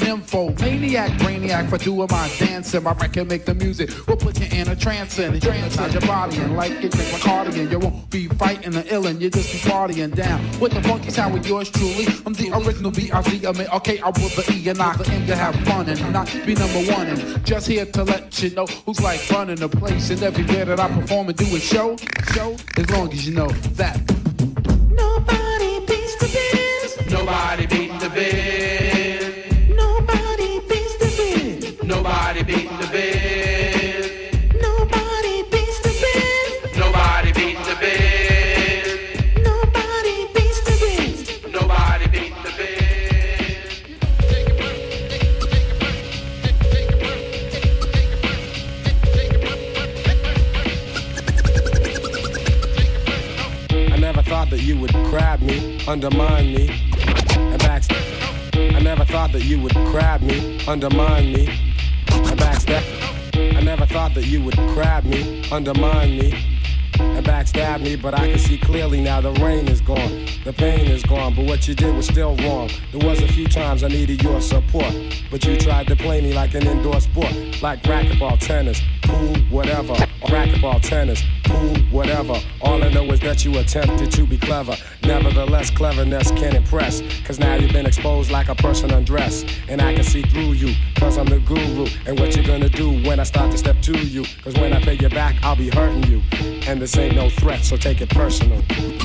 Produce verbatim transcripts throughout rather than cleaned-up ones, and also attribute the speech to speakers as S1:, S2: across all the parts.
S1: info. Maniac, brainiac for doing my dancing. My record make the music, will put you in a trance and trance out your body and like it, drink my cardigan. You won't be fighting the illin', you just be partying down with the funky sound with yours truly. I'm the original B I Z, I mean, okay, I will the E and I aim to have fun and not be number one. And just here to let you know who's like running the place. And everywhere that I perform and do a show, show, as long as you know that nobody beats the biz. Nobody beating the biz. Nobody beats the biz. Nobody beating the biz. Nobody beats the biz. Nobody beating the biz. Nobody beats the biz. Nobody beating the biz.
S2: I never thought that you would grab me, undermine me, and backstab. I never thought that you would grab me, undermine me, and backstab. I never thought that you would grab me, undermine me, and backstab me, but I can see clearly now the rain is gone, the pain is gone, but what you did was still wrong. There was a few times I needed your support, but you tried to play me like an indoor sport, like racquetball, tennis, pool, whatever, or racquetball, tennis, pool, whatever. All I know is that you attempted to be clever. Nevertheless, cleverness can't impress, cause now you've been exposed like a person undressed, and I can see through you, cause I'm the guru, and what you gonna do when I start to step to you, cause when I pay you back, I'll be hurting you, and this ain't no threat, so take it personal.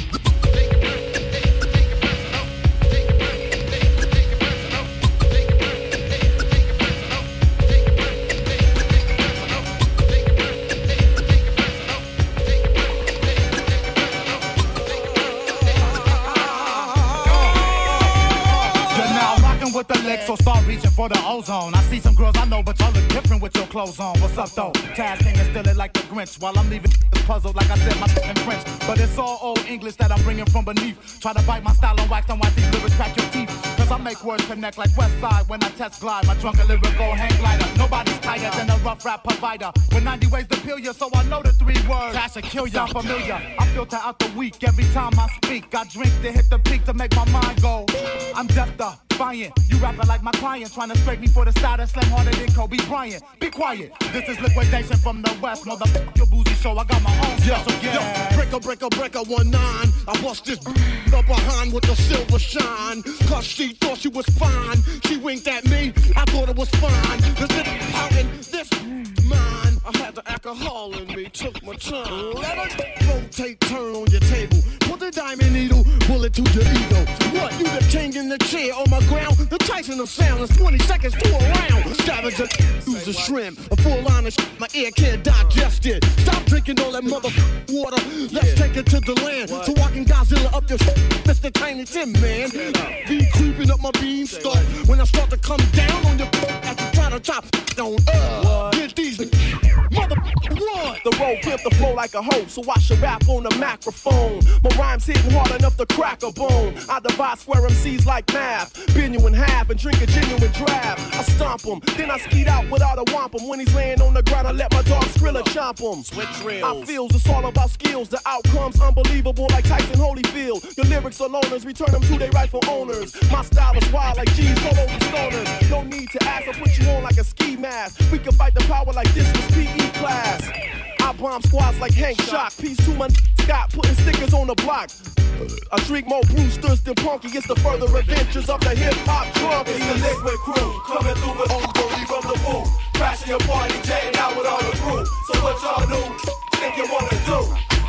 S3: With the legs, so start reaching for the ozone. I see some girls I know, but y'all look different with your clothes on. What's up though? Taz King is still it like the Grinch, while I'm leaving this puzzled like I said my in French. But it's all old English that I'm bringing from beneath. Try to bite my style and wax and watch these lyrics crack your teeth. Cause I make words connect like West Side when I test glide. My drunken lyrical hang glider. Nobody's tighter than a rough rap provider. With ninety ways to kill you, so I know the three words. Cash to kill ya. Familiar. I filter out the weak every time I speak. I drink to hit the peak to make my mind go. I'm deaf the defiant. You rapping like my client, trying to scrape me for the status, slam harder than Kobe Bryant. Be quiet, this is liquidation from the West. Motherfucker, your boozy show, I got my own special guest.
S4: Yo, breaker, breaker, breaker, one nine. I bust this up behind with the silver shine. Cause she thought she was fine. She winked at me, I thought it was fine. This is pouting, this mine. I had the alcohol in me, took my time. Let her rotate, turn on your table. Put the diamond needle, bullet to your ego. What, you the king in the chair on my ground? The Tyson of sound is twenty seconds to a round. Scavenger, use a shrimp. A full line of shit, my ear can't digest it. Stop drinking all that mother water. Let's take it to the land. So I can Godzilla up your shit, Mister Tiny Tim, man. Be creeping up my beanstalk. When I start to come down on your as you try to chop on uh, get these mother what?
S5: The road pimp the flow like a hoe, so I should rap on the microphone. My rhymes hitting hard enough to crack a bone. I divide square M Cs like math, bend you in half and drink a genuine draft. I stomp him, then I skeet out without a wampum. When he's laying on the ground, I let my dog Skrilla chomp him.
S4: Switch reels.
S5: I feels it's all about skills. The outcome's unbelievable like Tyson Holyfield. Your lyrics are loners, return them to their rightful owners. My style is wild like G's all over stoners. No need to ask, I'll put you on like a ski mask. We can fight the power like this was P E class. I bomb squads like Hank Shock. Peace to my Scott, putting stickers on the block. I drink more Brewsters than Punky. It's the further adventures of the hip-hop drunk. It's the liquid crew, coming through with old booty from the booth. Crashing your party, jaying out with all the crew. So what y'all do, think you wanna do?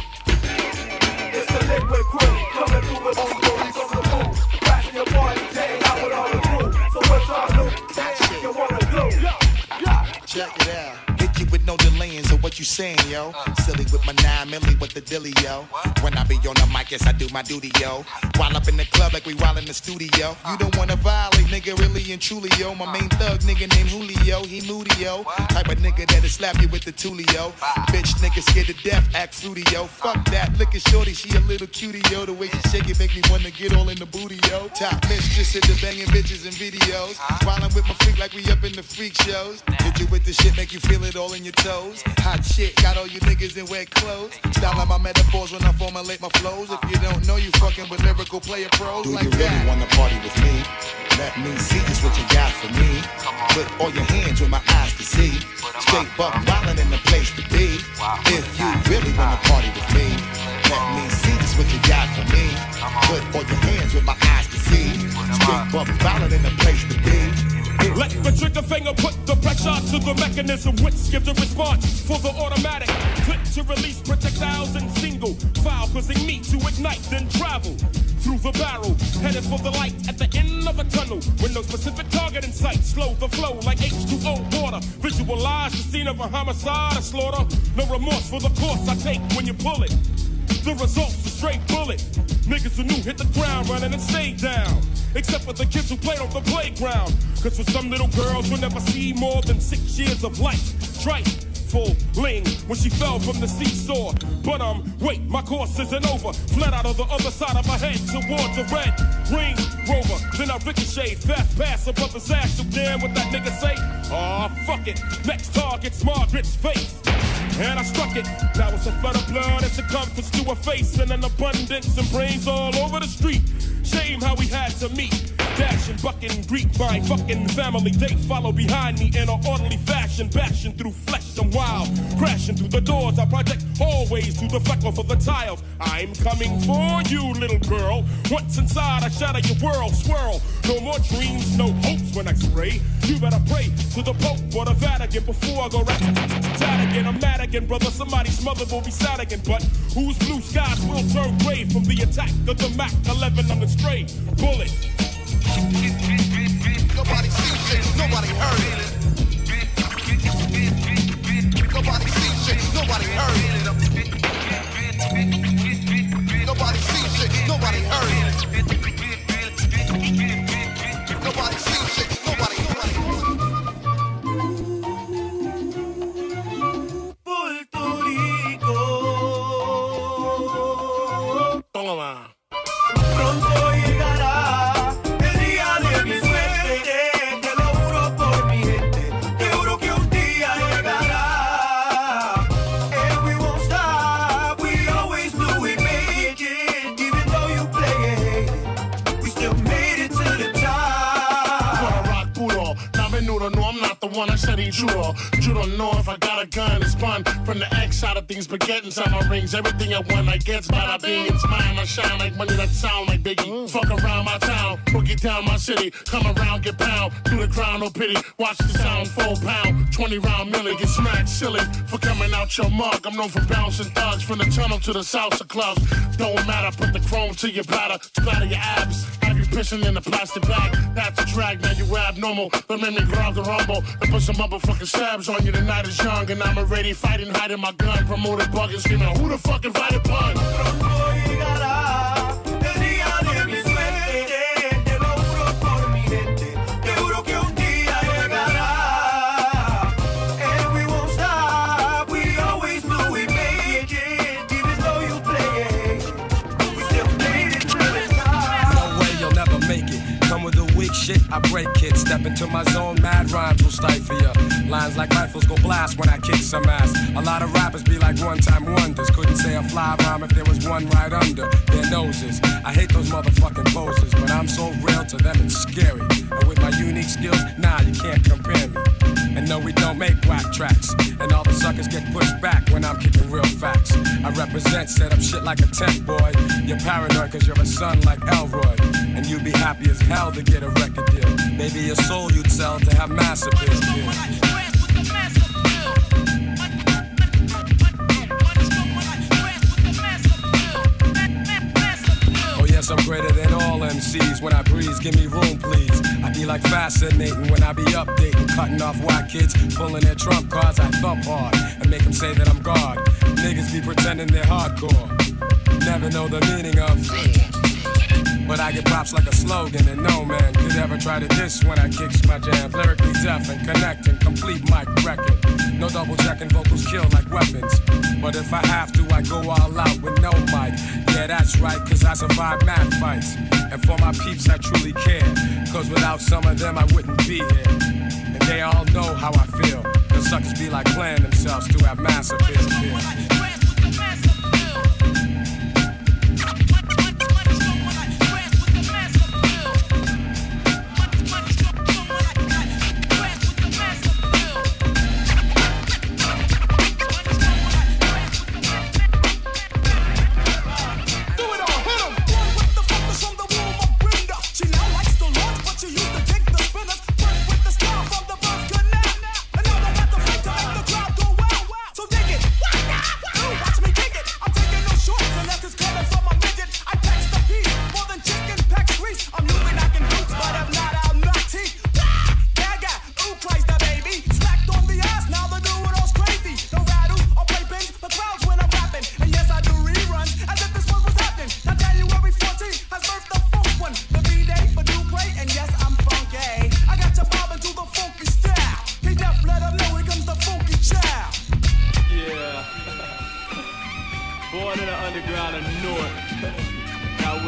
S5: It's the liquid crew, coming through with old booty from the booth. Crashing your party, jaying out with all the crew. So what y'all do, think you wanna do? Yeah, yeah.
S6: Check it out. With no delaying, so what you saying, yo? Uh. Silly with my nine milli with the dilly, yo. What? When I be on the mic, yes, I do my duty, yo. While up in the club like we while in the studio. Uh. You don't wanna violate, nigga, really and truly, yo. My main thug nigga named Julio, he moody, yo. What? Type of nigga that'll slap you with the tulio. Bitch, nigga scared to death, act fruity, yo. Fuck that, look at shorty, she a little cutie, yo. The way she shake it make me wanna get all in the booty, yo. Top mistress at the banging bitches and videos. Uh. While I'm with my freak like we up in the freak shows. Hit you with the shit, make you feel it all in your toes. Hot shit, got all you niggas in wet clothes. Style like my metaphors when I formulate my flows. If you don't know, you fucking with lyrical player pros. Do like you really that. Wanna party with me? Let me see just what you got for me. Put all your hands where my eyes can see. Straight buck wildin' in the place to be. If you really wanna party with me, let me see just what you got for me. Put all your hands where my eyes can see. Straight buck wildin' in the place to be.
S7: Let the trigger finger put the pressure to the mechanism, which gives a response for the automatic. Click to release projectiles in single file, causing me to ignite, then travel through the barrel, headed for the light at the end of a tunnel. With no specific target in sight, slow the flow like H two O water. Visualize the scene of a homicide, a slaughter. No remorse for the course I take when you pull it. The result's a straight bullet. Niggas who knew hit the ground running and stayed down. Except for the kids who played on the playground. Cause for some little girls you'll never see more than six years of life. Trifling when she fell from the seesaw. But um, wait, my course isn't over. Fled out of the other side of my head towards a red ring rover. Then I ricocheted, fast pass above his ass. You damn what that nigga say? Aw, oh, fuck it. Next target's Margaret's face. And I struck it. Now it's a flood of blood and circumference to her face, and an abundance and brains all over the street. Shame how we had to meet. Dash and buck and greet my fucking family. They follow behind me in an orderly fashion, bashing through flesh and wild, crashing through the doors. I project hallways through the freckle for the tiles. I'm coming for you, little girl. Once inside, I shatter your world, swirl. No more dreams, no hopes when I spray. You better pray to the Pope or the Vatican before I go rat-tat again. I'm mad again, brother. Somebody's mother will be sad again. But whose blue skies will turn gray from the attack of the Mac eleven on the stray bullet?
S4: Nobody sees it, nobody heard it. Nobody sees it, nobody heard it. Nobody sees it, nobody heard it. Nobody sees it, nobody, nobody. Puerto Rico. Toma. Pronto llegará. One I said he judo. You don't know if I got a gun. It's fun from the X side of things, but get inside my rings. Everything I want, I get. Bada bing, it's mine. I shine like money that sound like Biggie. Mm. Fuck around my town, boogie down my city. Come around, get pound. Through the crown, no pity. Watch the sound, full pound. twenty round milli, get smacked silly for coming out your mug. I'm known for bouncing thugs from the tunnel to the salsa clubs. Don't matter, put the chrome to your bladder, splatter your abs. Have you pissing in a plastic bag? That's a drag, now you abnormal. Don't make me grab the rumble. And put some motherfucking stabs on you. The night is young and I'm already fighting, hiding my gun. Promoted bugging, screaming, who the fuck invited pun?
S2: Shit, I break it, step into my zone, mad rhymes will stifle ya. Lines like rifles go blast when I kick some ass. A lot of rappers be like one-time wonders. Couldn't say a fly rhyme if there was one right under their noses. I hate those motherfucking poses, but I'm so real to them it's scary. And with my unique skills, nah, you can't compare me. And no, we don't make whack tracks. And all the suckers get pushed back when I'm kicking real facts. I represent, set up shit like a tent boy. You're paranoid cause you're a son like Elroy. And you'd be happy as hell to get a record deal. Maybe your soul you'd sell to have mass appeal. Oh yes, I'm greater than all M Cs. When I breeze, give me room please. I be like fascinating when I be updating, cutting off white kids, pulling their trump cards. I thump hard and make them say that I'm God. Niggas be pretending they're hardcore, never know the meaning of. But I get props like a slogan, and no man could ever try to diss when I kicks my jams. Lyrically deaf and connecting, complete mic record. No double checking, vocals kill like weapons. But if I have to, I go all out with no mic. Yeah, that's right, cause I survive mad fights. And for my peeps, I truly care. Cause without some of them, I wouldn't be here. And they all know how I feel. The suckers be like playing themselves to have massive appeal.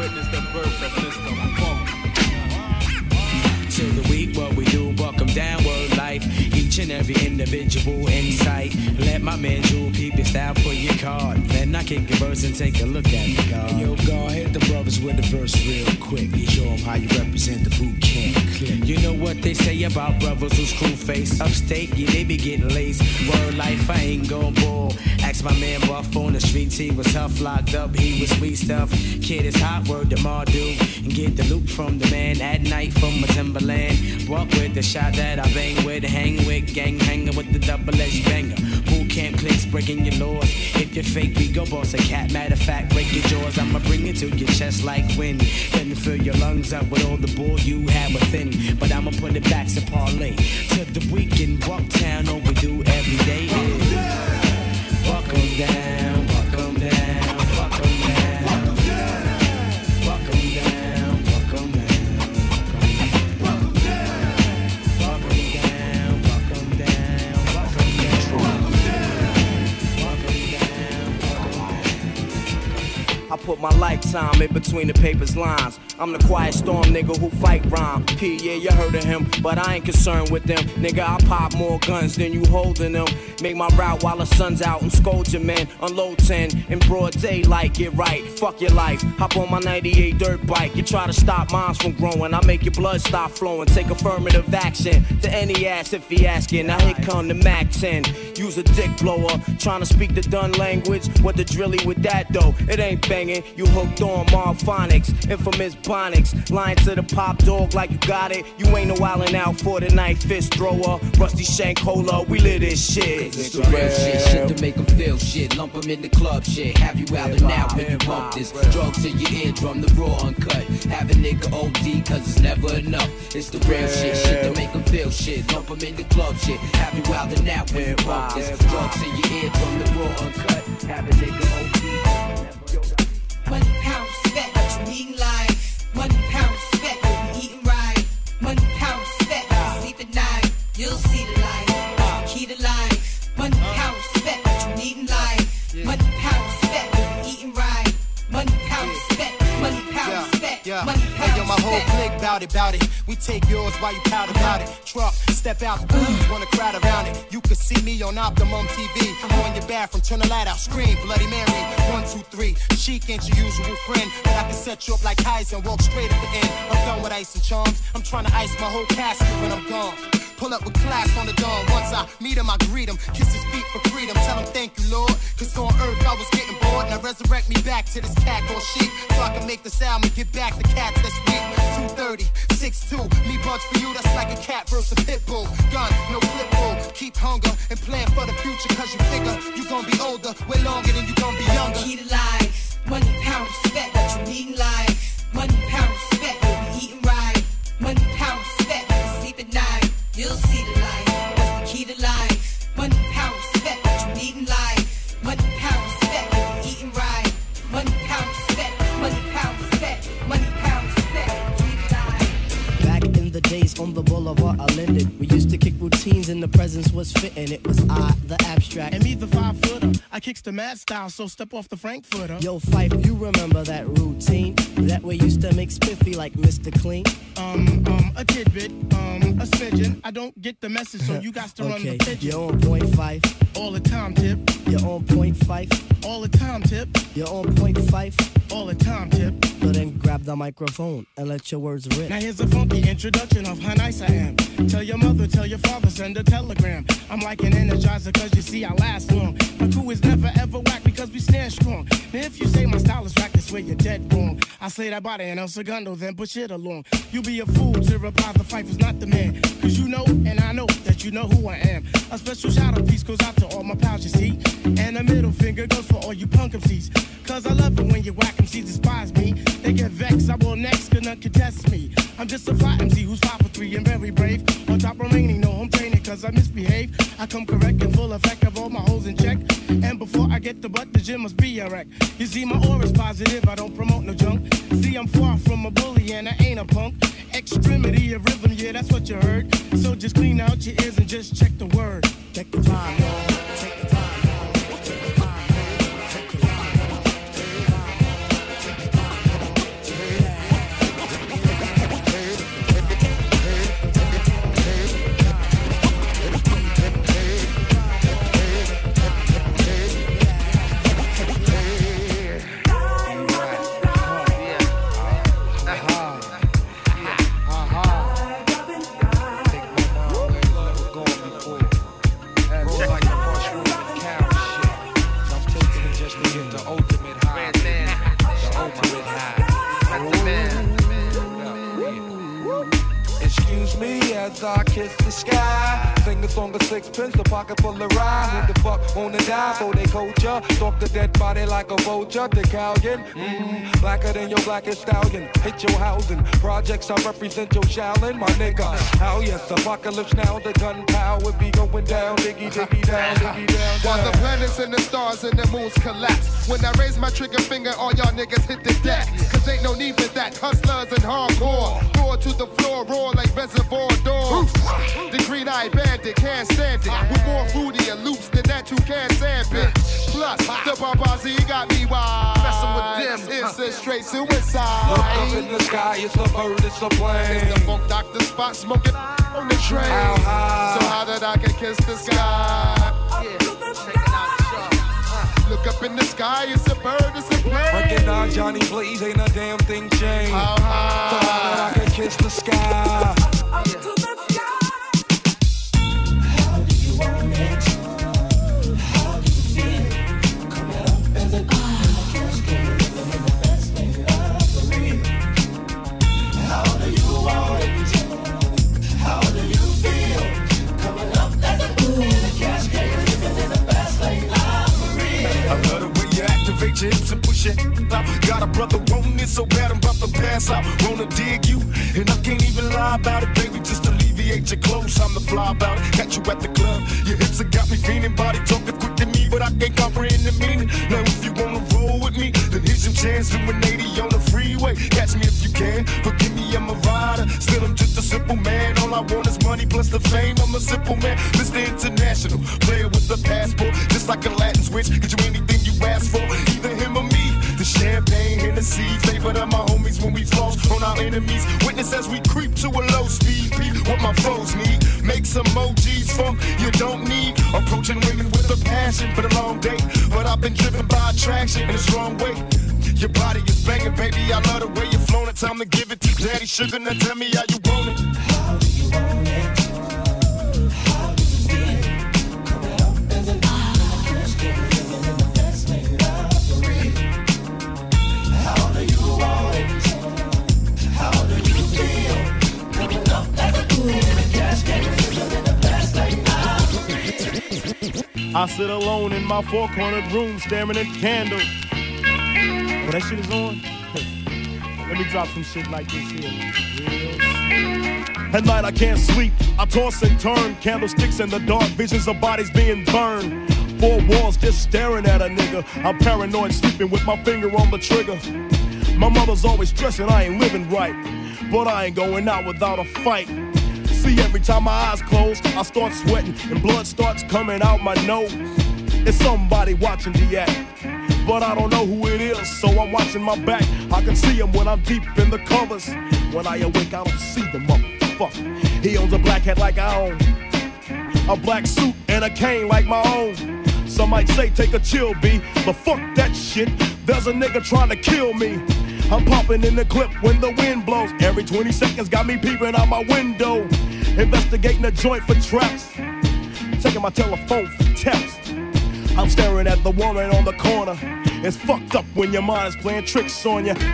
S2: witness the birth of Mister Funk.
S8: To the week, what we do, buck 'em down, word life. Each and every individual insight. Let my man Jewel peep your style, pull your card. Then I can converse and take a look at the guard.
S9: Yo, God, hit the brothers with the verse real quick. You show them how you represent the boot camp clique.
S8: You know what they say about brothers whose crew face upstate? Yeah, they be getting laced. Word life, I ain't gon' bull. Ask my man Buff on the streets, he was tough, locked up, he was sweet stuff. Kid is hot, word to Mardu. And get the loot from the man at night from a Timberland. Walk with the shot that I bang with, hang with, gang hanging with the double-edged banger. Boot camp clicks breaking your laws. If you're fake, we go boss a cat. Matter of fact, break your jaws. I'ma bring it to your chest like wind. Then fill your lungs up with all the bull you have within. But I'ma put it back to parlay. To the weekend, Bucktown, all we do every day is walk 'em down, walk 'em down, walk 'em down, walk 'em down, walk 'em down.
S10: I put my lifetime in between the paper's lines. I'm the quiet storm nigga who fight rhyme. P, yeah, you heard of him, but I ain't concerned with them. Nigga, I pop more guns than you holding them. Make my route while the sun's out and scold your man. Unload ten in broad daylight, get right. Fuck your life. Hop on my ninety-eight dirt bike. You try to stop mines from growing. I make your blood stop flowing. Take affirmative action to any ass if he asking. Now here come the Mac ten. Use a dick blower. Trying to speak the done language. What the drilly with that though? It ain't banging. You hooked on Marphonics. Infamous Bonics. Lying to the pop dog like you got it. You ain't no wildin' out for the night. Fist thrower. Rusty shank holder. We lit this shit.
S11: It's the real shit, shit to make them feel shit. Lump them in the club shit. Have you out and out when you bump this. Drugs in your eardrum, the raw uncut. Have a nigga O D cause it's never enough. It's the real shit, shit to make them feel shit. Lump them in the club shit. Have you out and out when you bump this. Drugs in your eardrum, the raw uncut. Have a nigga O D.
S12: One pound spec, what you eating like? One pound spec, what you eating right? One pound spec, you sleep at night. You'll see the light. That's the key to life. One pound spec, what you eating like? One pound spec, what you eating right? One pound spec, one pound spec,
S13: yeah.
S12: one pound
S13: Hey, yo, my whole clique bout it, bout it. We take yours while you pout about it. Truck, step out the booth, wanna crowd around it. You can see me on Optimum T V. On your bathroom, turn the light out, scream, Bloody Mary. One, two, three. Chic ain't your usual friend, but I can set you up like Heisen and walk straight at the end. I'm done with ice and charms. I'm trying to ice my whole casket when I'm gone. Pull up with class on the dawn. Once I meet him, I greet him. Kiss his feet for freedom. Tell him thank you, Lord. Cause on earth I was getting bored. Now resurrect me back to this cat called sheep. So I can make this album and get back the cats this week. two thirty, six two. Me bugs for you, that's like a cat versus pit bull. Gun, no flip bull. Keep hunger and plan for the future. Cause you figure you gon' be older way longer than you gon' be younger.
S12: Key to life. One pound spec, what you eating like? One pound spec, what you eating right? One pound spec, you sleep at night. You'll see the light. That's the key to life. One pound spec, what you eating like? One pound spec, what you eating right? One pound spec, one pound spec, one pound spec, key to life.
S14: Back in the days on the boulevard I landed, we used to kick routines and the presence was fitting. It was I, the abstract.
S3: And me, the five footer. I kicks the mad style, so step off the Frankfurter.
S14: Yo, Fife, you remember that routine? That way used to make spiffy like Mister Clean.
S3: Um, um, a tidbit, um, a smidgen. I don't get the message, so you got to
S14: okay.
S3: run the pigeon.
S14: You're on point five.
S3: All the time, tip.
S14: You're on point five.
S3: All the time, tip.
S14: You're on point five.
S3: All the time, tip.
S14: So then grab the microphone and let your words rip.
S3: Now here's a funky introduction of how nice I am. Tell your mother, tell your father, send a telegram. I'm like an energizer cause you see I last long. My crew is never ever whack because we stand strong. Now if you say my style is whack, that's where you're dead wrong. I slay that body and El Segundo, then push it along. You be a fool to reply the fight is not the man. Cause you know and I know that you know who I am. A special shout out piece goes out to all my pals you see. And a middle finger goes for all you punk M Cs. Cause I love it when you whack M Cs despise me. They get vexed, I will next, could not contest me. I'm just a fly M C who's five for three and very brave. On top remaining, no home training cause I misbehave. I come correct and full effect of all my holes in check. And before I get the butt, the gym must be a wreck. You see my aura's positive, I don't promote no junk. See I'm far from a bully and I ain't a punk. Extremity of rhythm, yeah that's what you heard. So just clean out your ears and just check the word.
S14: Check the time, y'all. Check the time.
S15: kiss the sky. Sing a song of sixpence, the pocket full of rhyme. Who the fuck wanna die for they culture? Stalk the dead body like a vulture. The Calgon, mm, blacker than your blackest stallion. Hit your housing, projects I represent your Shaolin, my nigga. How yes, apocalypse now, the gunpowder be going down, diggy diggy down, diggy down, down.
S16: While the planets and the stars and the moons collapse. When I raise my trigger finger, all y'all niggas hit the deck. Cause ain't no need for that. Hustlers and hardcore. Roar to the floor, roar like reservoir dogs. The green-eyed bandit can't stand it. With more fruity and loops than that you can't stand it. Plus, the Barbazi got me wild. Messing with them, it's a straight suicide.
S15: Look up in the sky, it's a bird, it's a plane.
S16: It's the funk doctor spot smoking on the train.
S15: How high?
S16: So how did I get kiss the sky? Yeah, check it out. Look up in the sky, it's a bird, it's a plane.
S15: Recognize Johnny Blaze, ain't a damn thing changed.
S16: How high?
S15: So how did I can kiss the sky?
S16: Up to the sky.
S17: How do you want it? How do you feel? Coming up as a queen in the first game, living in the best lane of the real. How do you want it? How do you feel? Coming up as a queen in the cash game, living in the best lane of the
S18: I love the way you activate your hips and push it out. Got a brother wanting it so bad I'm about to pass out. Wanna dig you, and I can't even lie about it, baby. Just alleviate your clothes, I'm the fly about it. Catch you at the club, your hips have got me feeling. Body talking quick to me, but I can't comprehend the meaning. Now if you wanna roll with me, then here's your chance. Doing eighty on the freeway, catch me if you can. Forgive me, I'm a rider, still I'm just a simple man. All I want is money plus the fame, I'm a simple man. Mister International, player with the passport. Just like a Latin switch, get you anything you ask for, either him or me. The champagne, Hennessy, favorite of my homies when we floss on our enemies. Witness as we creep to a low speed. Peep what my foes need. Make some emojis from you don't need. Approaching women with a passion for the long day, but I've been driven by attraction in a strong way. Your body is banging, baby. I love the way you're flowing. Time to give it to Daddy Sugar. Now tell me how you want it.
S17: How do you want it? How do you feel? Coming up as a queen in the first game, living in the best lane of the real. How do you want it? How do you feel? Coming up as a queen in the cash game, living in the best lane of the real.
S5: I sit alone in my four-cornered room staring at candles. Oh, that shit is on? Let me drop some shit like this here. At night I can't sleep, I toss and turn. Candlesticks in the dark, visions of bodies being burned. Four walls just staring at a nigga. I'm paranoid, sleeping with my finger on the trigger. My mother's always stressing I ain't living right, but I ain't going out without a fight. See, every time my eyes close, I start sweating and blood starts coming out my nose. It's somebody watching the act, but I don't know who it is, so I'm watching my back. I can see him when I'm deep in the covers. When I awake, I don't see the motherfucker. He owns a black hat like I own, a black suit and a cane like my own. Some might say take a chill, B, but fuck that shit. There's a nigga trying to kill me. I'm popping in the clip when the wind blows. Every twenty seconds got me peeping out my window, investigating the joint for traps, checking my telephone for taps. I'm staring at the woman on the corner. It's fucked up when your mind is playing tricks on you.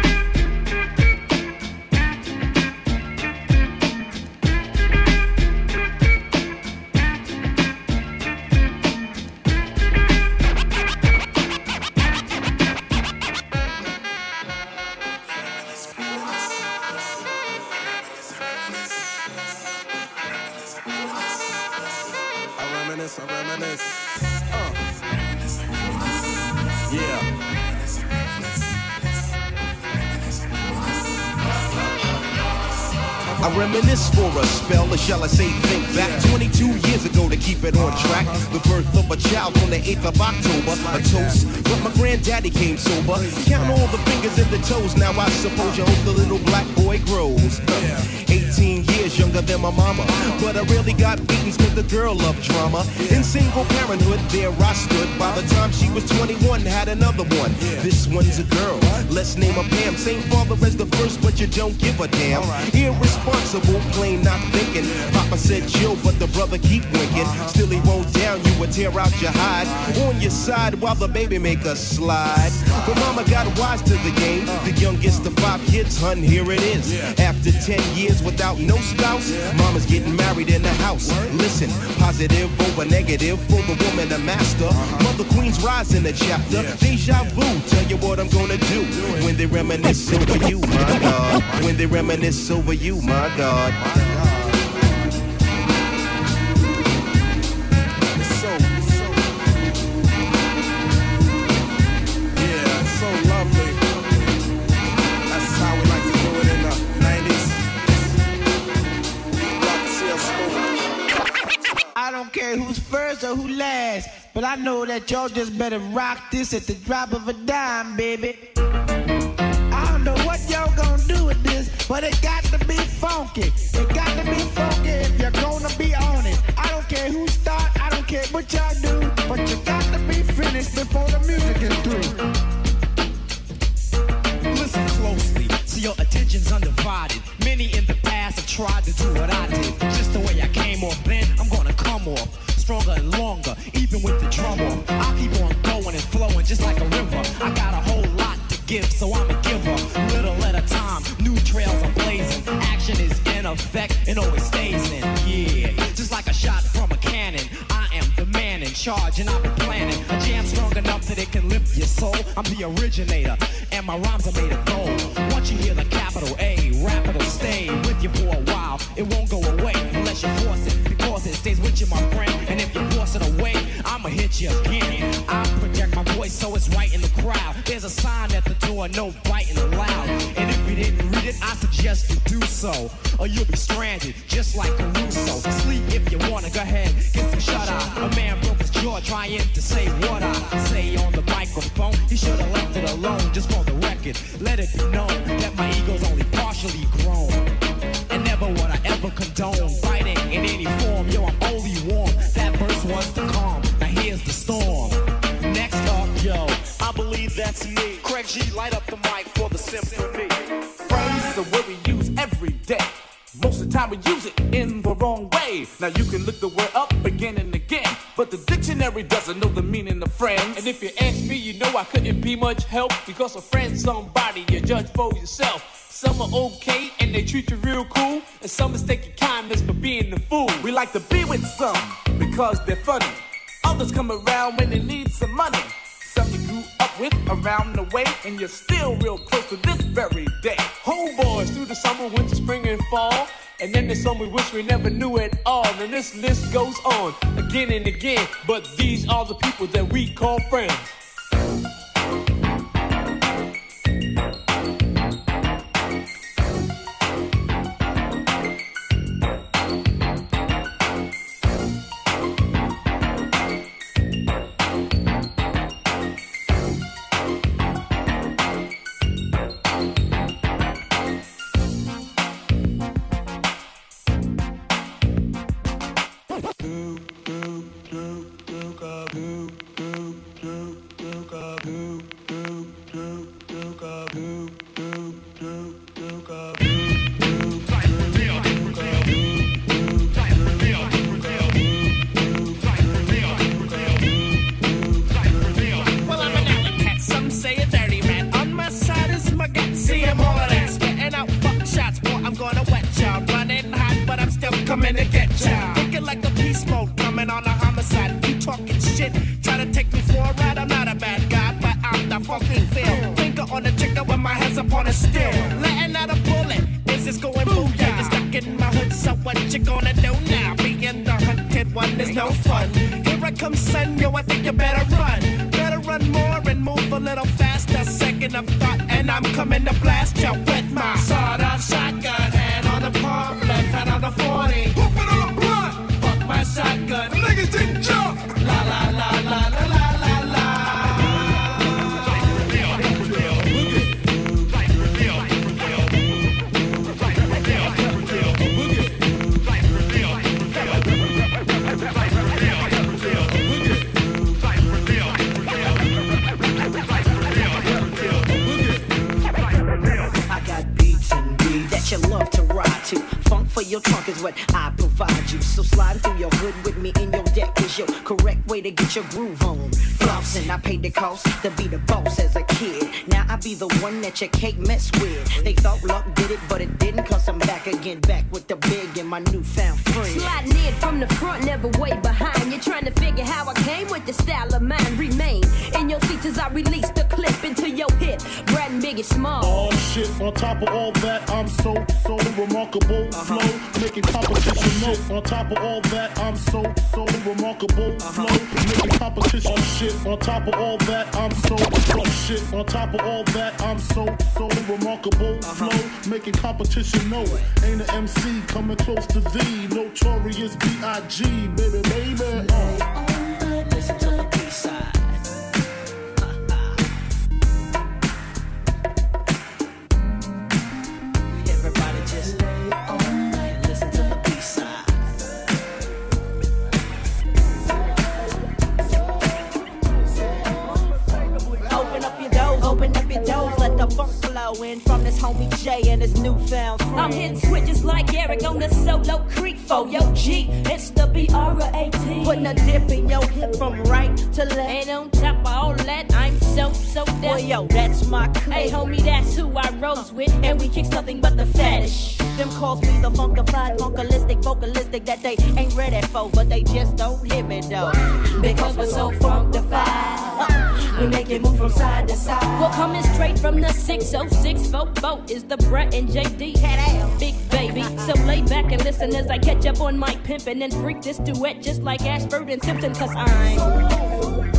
S19: I reminisce for a spell, or shall I say think back twenty-two years ago to keep it on track. The birth of a child on the eighth of October, a toast, but my granddaddy came sober. Count all the fingers and the toes, now I suppose you hope the little black boy grows. eighteen years younger than my mama, but I really got beatings cause the girl loved drama. In single parenthood, there I stood. By the time she was twenty-one, had another one. This one's a girl, let's name her Pam. Same father as the first, but you don't give a damn. Irresponsible, plain not thinking. Papa said chill, but the brother keep winking. Still he won't down you a tear out your hide. On your side while the baby make us slide. But mama got wise to the game. The youngest of five kids, hun, here it is. After ten years without no spouse, mama's getting married in the house. Listen, positive over negative for the woman, a master. Mother Queen's rise in the chapter. Deja vu, tell you what I'm gonna do when they reminisce over you, my God. When they reminisce over you, my God.
S20: I don't care who's first or who last, but I know that y'all just better rock this at the drop of a dime, baby. I don't know what y'all gonna do with this, but it got to be funky. It got to be funky if you're gonna be on it. I don't care who start, I don't care what y'all do, but you got to be finished before the music is through.
S21: Listen closely, so your attention's undivided. Many in the past have tried to do what I did. Just the way I came off then, I'm gonna come off stronger and longer, even with the drum off. I'll keep on going and flowing just like a river. I got a whole lot to give, so I'm a giver. Little at a time, new trails I'm blazing. Action is in effect and always stays in. Yeah, just like a shot from a cannon. I am the man in charge and I've been planning a jam strong enough that it can lift your soul. I'm the originator and my rhymes are made of gold. Once you hear the capital A, rap it'll stay with you for a while. It won't go away unless you force it, because it stays with you, my friend. And if you force it away, I'ma hit you again. I project my voice so it's right in the crowd. There's a sign at the door, no biting allowed. And if you didn't read it, I suggest you do so, or you'll be stranded just like Caruso. Sleep if you wanna, go ahead, get some shut eye. A man broke his jaw trying to say what I say on the microphone. He should have left it alone, just for the record. Let it be known that my ego's only partially grown. And never would I ever condone fighting in any form. Yo, I'm only warm. That verse was the calm. Now here's the storm. Next up, yo, I believe that's me. Craig G, light up the mic for the symphony.
S22: Phrase is a word we use every day. Most of the time we use it in the wrong way. Now you can look the word up again and again, but the dictionary doesn't know the meaning of friends.
S23: And if you ask me, you know I couldn't be much help, because a friend's somebody you judge for yourself. Some are okay and they treat you real cool, and some mistake your kindness for being the fool.
S22: We like to be with some because they're funny. Others come around when they need some money. Some you grew up with around the way, and you're still real close to this very day.
S23: Homeboys through the summer, winter, spring, and fall. And then there's some we wish we never knew at all. And this list goes on again and again, but these are the people that we call friends.
S20: Coming to get ya. Thinking like a beast mode, coming on a homicide. You talking shit, try to take me for a ride. I'm not a bad guy, but I'm the fucking feel. Finger on the trigger with my hands upon a steel. Letting out a bullet, is this going booyah? You're stuck in my hood, so what you gonna do now? Being the hunted one is no fun. Here I come, son, yo, I think you better run. Better run more and move a little faster. Second of thought, and I'm coming to blast you with my sawed-off shotgun. Hand on the pump, left hand on the forty. Whoop it on the blunt. Fuck my shotgun. Niggas didn't jump. La la la la la la la la.
S24: I got beats and beats that you love to ride to. Funk for your trunk is what I provide.
S1: provide you. So slide through your hood with me in your deck is your correct way to get your groove on. Flossing, I paid the cost to be the boss as a kid. Now I be the one that you can't mess with. They thought luck did it, but it didn't, cause I'm back again, back with the big and my newfound friend.
S6: Sliding in from the front, never way behind. You're trying to figure how I came with the style of mine. Remain in your seats as I release the clip into your hip. Brad and Biggie Small.
S3: Oh shit, on top of all that, I'm so, so remarkable.
S6: Uh-huh.
S3: Flow, making competition know. On top of all that, I'm so, so remarkable.
S6: Uh-huh.
S3: Flow, making competition. Oh shit, on top of all that, I'm so, so shit. On top of all that, I'm so, so remarkable.
S6: Uh-huh.
S3: Flow, making competition know. Ain't an M C coming close to thee. Notorious B I G, baby, baby. Uh.
S1: Listen to the B-side. Everybody just lay on and listen to the B-side. Open up your doors, open up your doors, let the funk flow in from this homie Jay and his newfound friend.
S6: I'm hitting switches like Eric on the solo creek for yo G. It's the B R A T.
S1: Putting a dip in your hip from right to left.
S6: And on top of all that, I'm so, so deaf.
S1: Boy, yo, that's my clique.
S6: Hey, homie, that's who I rose with. And we kicks nothing but the fetish.
S1: Them calls me the funkified, funkalistic, vocalistic that they ain't ready for, but they just don't hear me though.
S6: Because we're so funkified. We make it move from side to side. Well, coming straight from the six oh six boat boat is the Brett and J D. Big baby. So lay back and listen as I catch up on my pimpin' and freak this duet just like Ashford and Simpson, cause I'm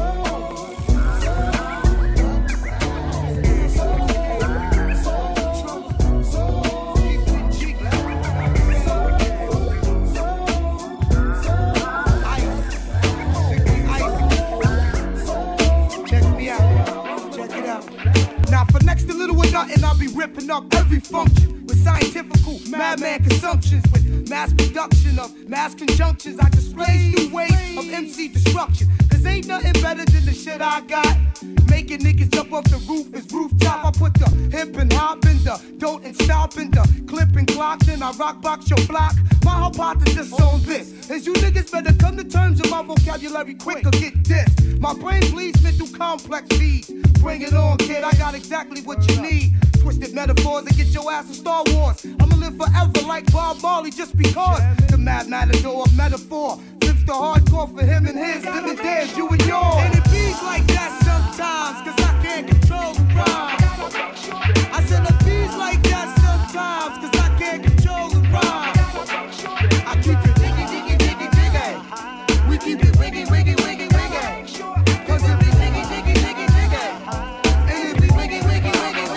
S7: Next to little or nothing, I'll be ripping up every function with scientifical madman consumptions, with mass production of mass conjunctions. I display new ways of M C destruction, cause ain't nothing better than the shit I got. Making niggas jump off the roof is rooftop. I put the hip and hop in the don't and stop in the clip and clock, then I rock box your block. My hypothesis on this is you niggas better come to terms with my vocabulary quick or get dissed. My brain bleeds me through complex feeds. Bring it on, kid, I got exactly what you need. Twisted metaphors that get your ass in Star Wars. I'ma live forever like Bob Marley just because. The mad matador of metaphor flips the hardcore for him and his, living theirs, you and yours. And it beats like that sometimes, cause I can't control the rhyme. I said it beats like that sometimes, cause I can't control the rhyme. I keep it diggy, diggy, diggy, diggy. We keep it wiggy, wiggy, wiggy, wiggy. Cause it be diggy, diggy, diggy, diggy. And it be wiggy, wiggy, wiggy,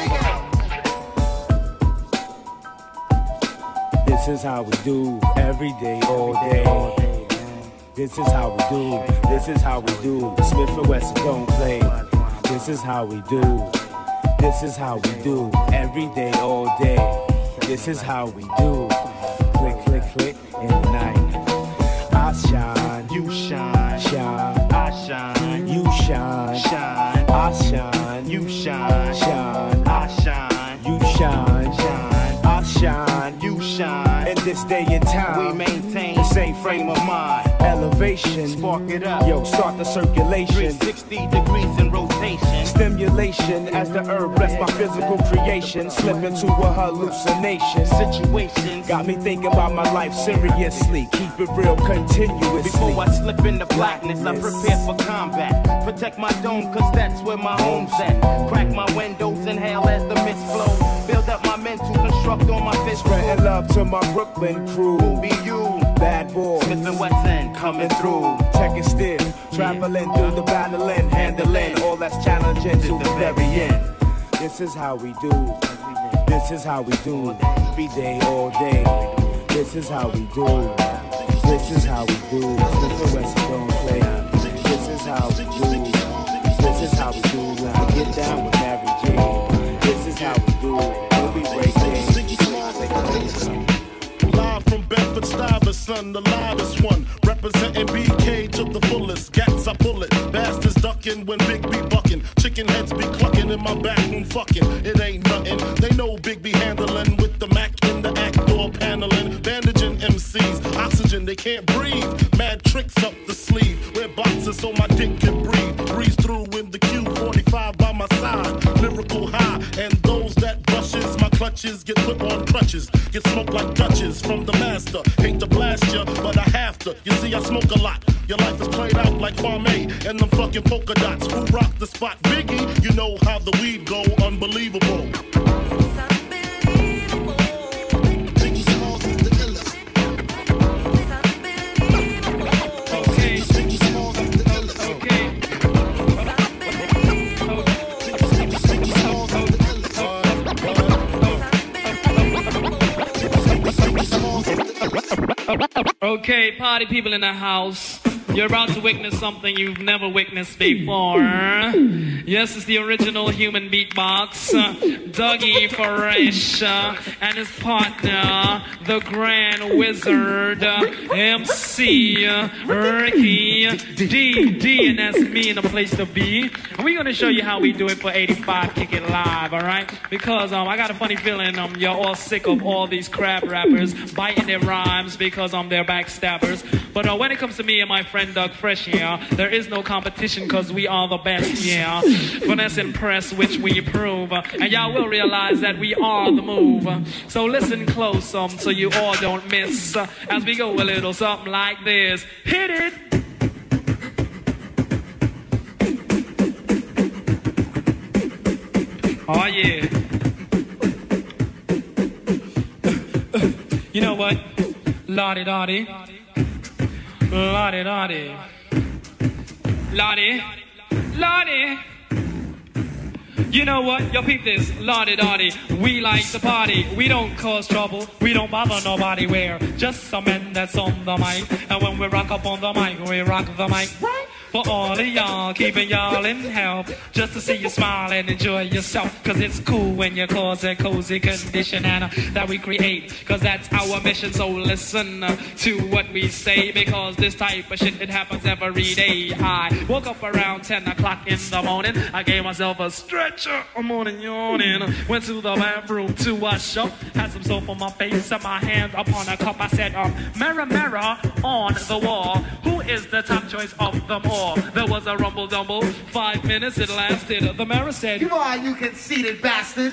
S7: wiggy.
S9: This is how we do every day, all day. This is how we do. This is how we do. Smith and Wesson don't play. This is how we do. This is how we do every day, all day. This is how we do. Click, click, click in the night. I shine, you shine, shine. I shine, you shine, shine. I shine, you shine, shine. I shine, you shine, shine. I shine, you shine. In this day and time, we maintain the same frame of mind. Elevation, spark it up. Yo, start the circulation. three sixty degrees in rotation. Stimulation as the herb bless my physical creation. Slip into a hallucination. Situations got me thinking about my life seriously. Keep it real continuously.
S24: Before I slip into blackness, I prepare for combat. Protect my dome, cause that's where my home's at. Crack my windows, inhale as the mist flow. Build up my mental, construct on my fist.
S9: Spreading love to my Brooklyn crew.
S24: Who be you?
S9: Bad boy.
S24: Smith and Wesson coming through.
S9: Checking still, traveling through the battling, handling all that's challenging to the very end. This is how we do. This is how we do. Every day, all day. This is how we do. This is how we do. Smith and Wesson don't play. This is how we do. This is how we do. When we get down with Mary J. This is how we do. We'll be breaking.
S3: Live from Bedford Stuyvesant, the loudest one. Representing B K to the fullest. Gats, I pull it. Bastards ducking when Big B bucking. Chicken heads be clucking in my back room fucking. It ain't nothing. They know Big B handling with the Mac in the act door paneling. Bandage
S18: oxygen M Cs. Oxygen, they can't breathe. Mad tricks up the sleeve. Wear boxes so my dick can breathe. Breeze through in the Q forty-five by my side. Lyrical high. And those that brushes my clutches get put on crutches. Get smoked like Dutches from the master. Hate to blast ya, but I have to. You see, I smoke a lot. Your life is played out like Kwame and them fucking polka dots. Who rock the spot? Biggie, you know how the weed go. Unbelievable.
S2: Okay, party people in the house. You're about to witness something you've never witnessed before. Yes, it's the original human beatbox. Uh, Dougie Fresh uh, and his partner, the Grand Wizard, uh, M C uh, Ricky D D, and that's me in a place to be. And we're gonna show you how we do it for eighty-five Kick It Live, all right? Because um, I got a funny feeling um, you're all sick of all these crap rappers biting their rhymes because um, they're backstabbers. But uh, when it comes to me and my friend Doug Fresh here, there is no competition because we are the best, yeah. Finesse and press, which we prove. Uh, and y'all will realize that we are the move. Uh, so listen close um, so you all don't miss. Uh, as we go a little something like this. Hit it! Oh yeah. You know what? La-di-da-di. La-di-da-di. La-di. La-di. You know what? Yo, peep this. La-di-da-di. We like to party. We don't cause trouble. We don't bother nobody. We're just some men that's on the mic. And when we rock up on the mic, we rock the mic. Right? For all of y'all, keeping y'all in help. Just to see you smile and enjoy yourself. Cause it's cool when you cause a cozy condition and uh, that we create. Cause that's our mission. So listen uh, to what we say. Because this type of shit, it happens every day. I woke up around ten o'clock in the morning. I gave myself a stretcher. I'm morning yawning. Went to the bathroom to wash up. Had some soap on my face and my hand upon a cup. I said, um, mirror, mirror on the wall. Who is the top choice of them all? There was a rumble dumble. Five minutes it lasted. The mirror said,
S20: "You are, you conceited bastard."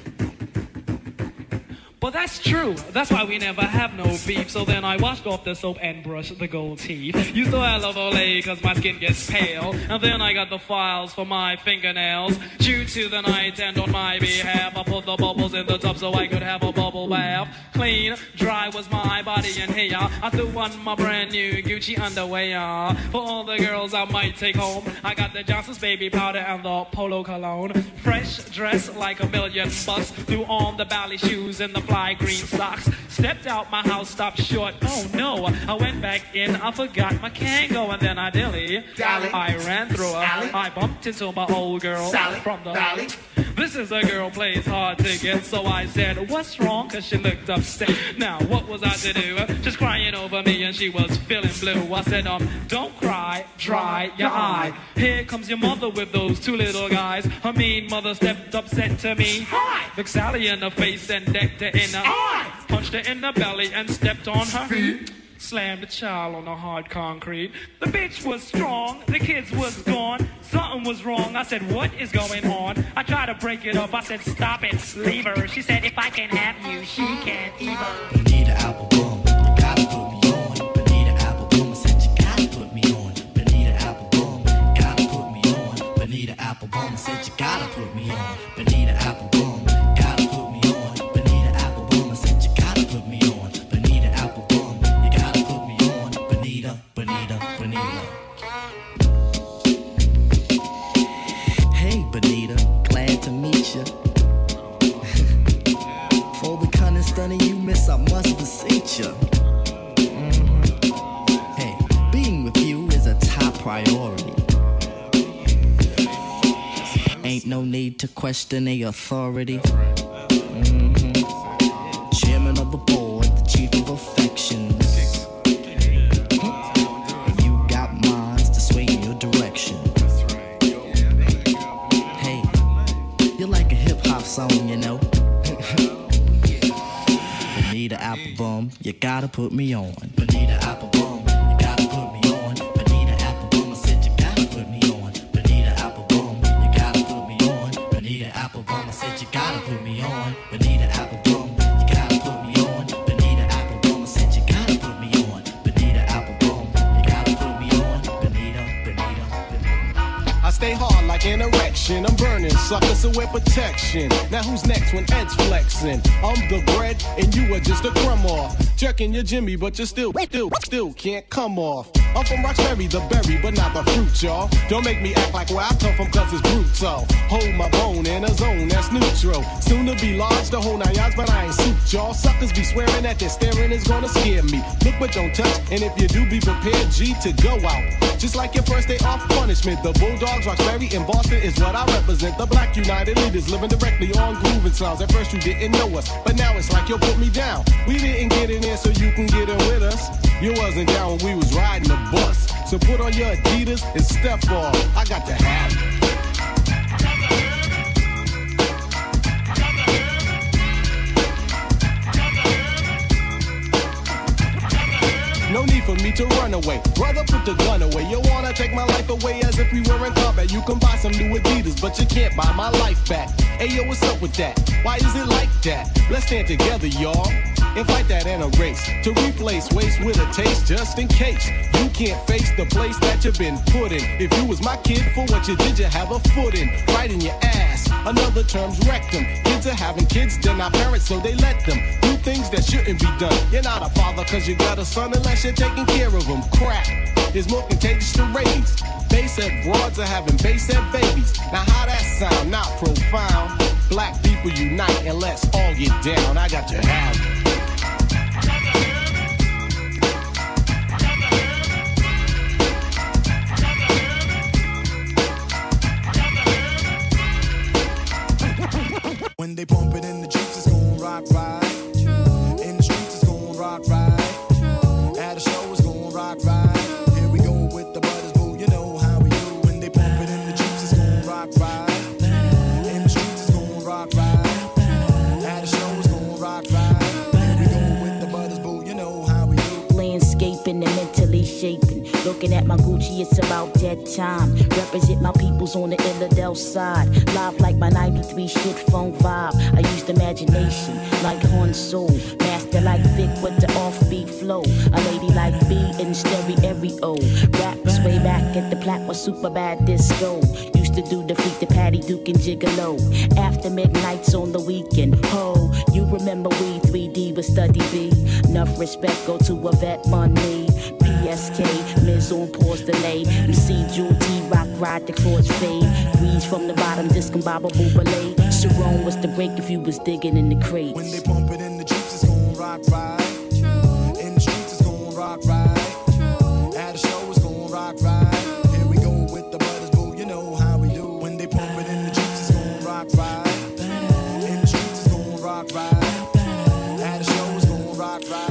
S2: But that's true. That's why we never have no beef. So then I washed off the soap and brushed the gold teeth. Used to I love Olay cause my skin gets pale. And then I got the files for my fingernails. Due to the night and on my behalf, I put the bubbles in the tub so I could have a bubble bath. Clean, dry was my body and hair. I threw on my brand new Gucci underwear. For all the girls I might take home, I got the Johnson's baby powder and the Polo cologne. Fresh dress like a million bucks. Threw on the ballet shoes and the fly green socks. Stepped out my house, stopped short. Oh no, I went back in, I forgot my Kango, and then I dilly. Dally. I ran through her. Sally. I bumped into my old girl Sally. From the valley. This is a girl plays hard to get, so I said, what's wrong? Cause she looked upset. Now, what was I to do? Just crying over me and she was feeling blue. I said, um, don't cry, dry your eye. Here comes your mother with those two little guys. Her mean mother stepped up, said to me, hi. Looked Sally in the face and decked her in the eye. Punched her in the belly and stepped on her feet. Slammed the child on the hard concrete. The bitch was strong, the kids was gone. Something was wrong, I said, what is going on? I tried to break it up, I said, stop it, leave her. She said, if I can have you, she can't either.
S14: Bonita Applebum, you gotta put me on. Bonita Applebum, I said, you gotta put me on. Bonita Applebum, gotta put me on. Bonita Applebum, I said, you gotta put me on. Bonita Applebum, gotta put me on. Bonita Applebum, I said, you gotta put me on. Bonita Applebum, you gotta put me on. Bonita, Bonita, Bonita. Hey, Bonita, glad to meet ya. For the kind of stunning you miss, I must beseech ya. Mm-hmm. Hey, being with you is a top priority. Ain't no need to question the authority. Mm-hmm. Chairman of the board, the chief of affections. You got minds to sway in your direction. Hey, you're like a hip hop song, you know. Bonita Applebum, you gotta put me on. Bonita Applebum, you gotta put me on. Bonita Applebum, I said you gotta put me on. Bonita Applebum, you gotta put me on. Bonita Applebum, I said you gotta put me on. Bonita Applebum, you gotta put me on. Bonita Applebum, I said you gotta put me on. Bonita Applebum, you gotta put me on. Bonita, Bonita, Bonita.
S5: I stay hard like an erection. I'm burning suckers, so wear protection. Now who's next when Ed's flexing? I'm the bread and you are just a crumb off. Jerking your Jimmy, but you still, still, still can't come off. I'm from Roxbury, the berry, but not the fruit, y'all. Don't make me act like where I come from, cause it's brutal. Hold my bone in a zone that's neutral. Soon to be large, the whole nine yards, but I ain't suit, y'all. Suckers be swearing that their staring is gonna scare me. Look but don't touch, and if you do, be prepared, G, to go out. Just like your first day off punishment. The Bulldogs, Roxbury, and Boston is what I represent. The Black United Leaders living directly on grooving sounds. At first you didn't know us, but now it's like you put me down. We didn't get in there so you can get in with us. You wasn't down when we was riding the bus. So put on your Adidas and step off. I got to have it. No need for me to run away. Brother, put the gun away. You wanna take my life away as if we were in combat. You can buy some new Adidas, but you can't buy my life back. Hey yo, what's up with that? Why is it like that? Let's stand together, y'all, and fight that in a race. To replace waste with a taste, just in case you can't face the place that you've been put in. If you was my kid, for what you did, you have a foot in. Right in your ass. Another term's rectum. Kids are having kids, they're not parents, so they let them do things that shouldn't be done. You're not a father cause you got a son unless you're taking care of them. Crap is more contagious to raise. Basehead broads are having basehead babies. Now how that sound? Not profound. Black people unite and let's all get down. I got to have it.
S17: When they pump it in the streets, it's gon' rock right. True. In the streets, it's gon' rock right. True. At a show, it's gon' rock right. True. Here we go with the butters, boo. You know how we do. When they pump it in the streets, it's gon' rock right. In the streets, it's gon' rock right. At a show, it's gon' rock right. Here we go with the butters, boo. You know how we do.
S6: Landscaping and mentally shaping. Looking at my Gucci, it's about that time. Represent my peoples on the Illidale side. Live like my ninety-three shit phone vibe. I used imagination like Horn Soul. Master like Vic with the offbeat flow. A lady like B in stereo. Raps way back at the Plaque was super bad disco. Used to do the freak, the Patty Duke and Gigolo. After midnights on the weekend. Ho, you remember we three D with Study B. Enough respect go to a vet money. P S K, Miz on pause delay. M C Jewel T Rock ride the chords fade. Breeze from the bottom, discombobable belay. Sharon was the break if you was digging in the crates.
S17: When they pump it in the streets, it's gon' rock right. True. In the streets, it's gon' rock right. True. At a show, it's gon' rock right. True. Here we go with the butters, boo. You know how we do. When they pump it in the streets, it's gon' rock right. In the streets, it's gon' rock right. At a show, it's gon' rock right.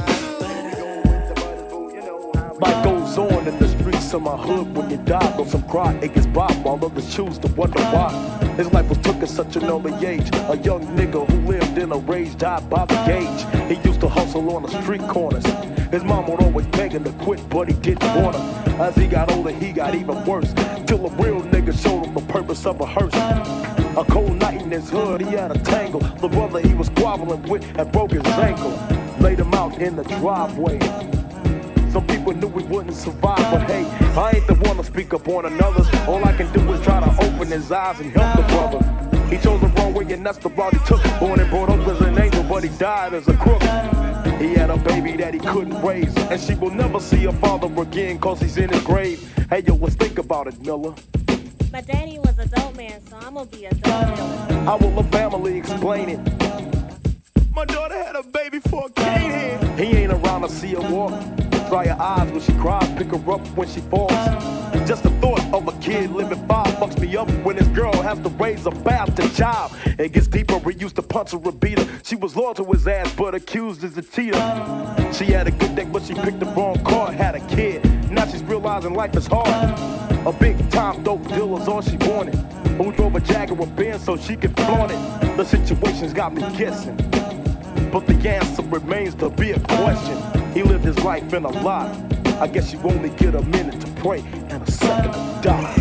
S18: Life goes on in the streets of my hood. When you die, go some cry, it gets by while others choose to wonder why. His life was took at such an early age. A young nigga who lived in a rage died by the gauge. He used to hustle on the street corners. His mom would always beg him to quit, but he didn't want her. As he got older, he got even worse. Till a real nigga showed him the purpose of a hearse. A cold night in his hood, he had a tangle. The brother he was squabbling with had broke his ankle. Laid him out in the driveway. Some people knew we wouldn't survive, but hey, I ain't the one to speak up on another's. All I can do is try to open his eyes and help the brother. He chose the wrong way and that's the route he took. Born and brought up as an angel, but he died as a crook. He had a baby that he couldn't raise, and she will never see her father again cause he's in his grave. Hey yo, let's think about it, Miller.
S4: My daddy was a dope man, so I'm gonna be a dope man.
S18: How will the family explain it?
S17: My daughter had a baby for a cane hand.
S18: He ain't around to see her walk. Dry her eyes when she cries, pick her up when she falls. Just the thought of a kid living five fucks me up when his girl has to raise a bastard child. It gets deeper, he used to punch her or beat her. She was loyal to his ass, but accused as a cheater. She had a good day, but she picked the wrong card, had a kid. Now she's realizing life is hard. A big time dope dealer's all she wanted. Who drove a Jaguar Benz so she could flaunt it. The situation's got me guessing. but the answer remains to be a question. He lived his life in a lie. I guess you only get a minute to pray and a second to die.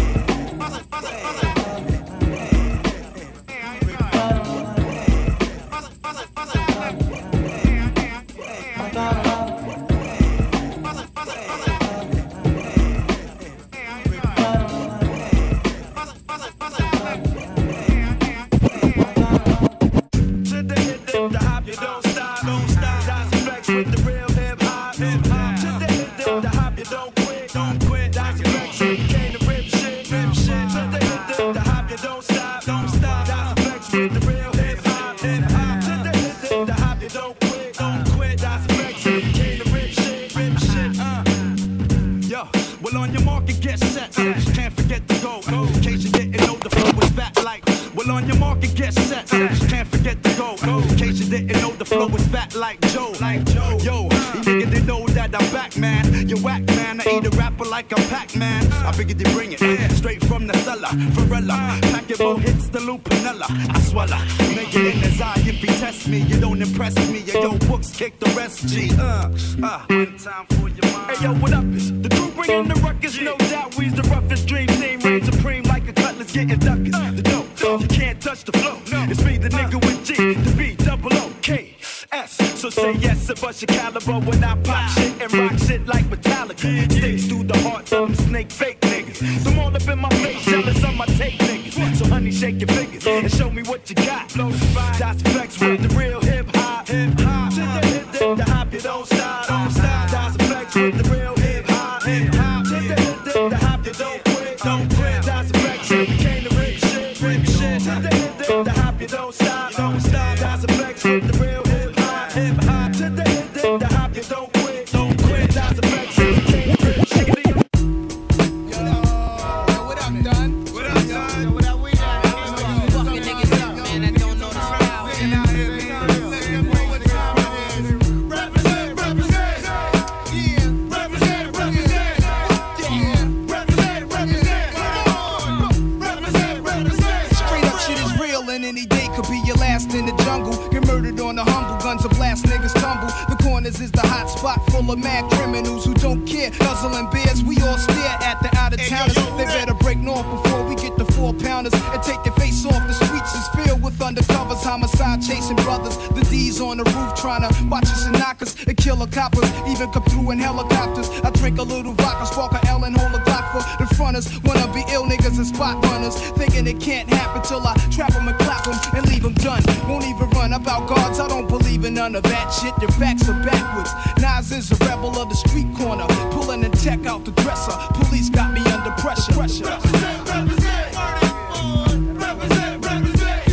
S8: G, uh, uh, one time for your mind. Hey yo, what up? Is the crew bringing the ruckus? No doubt, we's the roughest dream team, reign supreme like a cutlass getting duckers. The dope, you can't touch the flow. It's me, the nigga with G, the B, double O, K, S. So say yes and bust your caliber when I pop shit and rock shit like Metallica. Sticks through the hearts of them snake fake niggas. Them all up in my face, jealous of my tape niggas. So honey, shake your fingers and show me what you got. Das Flex with the real hip hop, hip hop. The hop, you don't stop, don't stop. Das Flex with the real hip hop, hip hop. The hop, you don't quit, don't quit. Das Flex came to rip shit, rip shit. The hop, you don't stop, don't stop. Das Flex with the real hip hop, hip hop. The hop, you don't quit, don't quit. Das Flex came to rip shit.
S7: Is the hot spot full of mad criminals who don't care. Nuzzling beers, we all stare at the out of towners. They better break north before we get the four pounders and take their face off. The streets is filled with undercovers, homicide chasing brothers. The D's on the roof trying to watch us and knock us and kill the coppers. Even come through in helicopters. I drink a little vodka, spark a L and hold a Glock for the fronters. Wanna be ill niggas and spot runners, thinking it can't happen till I trap them and clap them and leave them done. Won't even run about guards, I don't believe in none of that shit. The facts are backwards. Nas is a rebel of the street corner, pulling and tech out the dresser. Police got me under pressure. pressure. Represent, represent, represent, represent,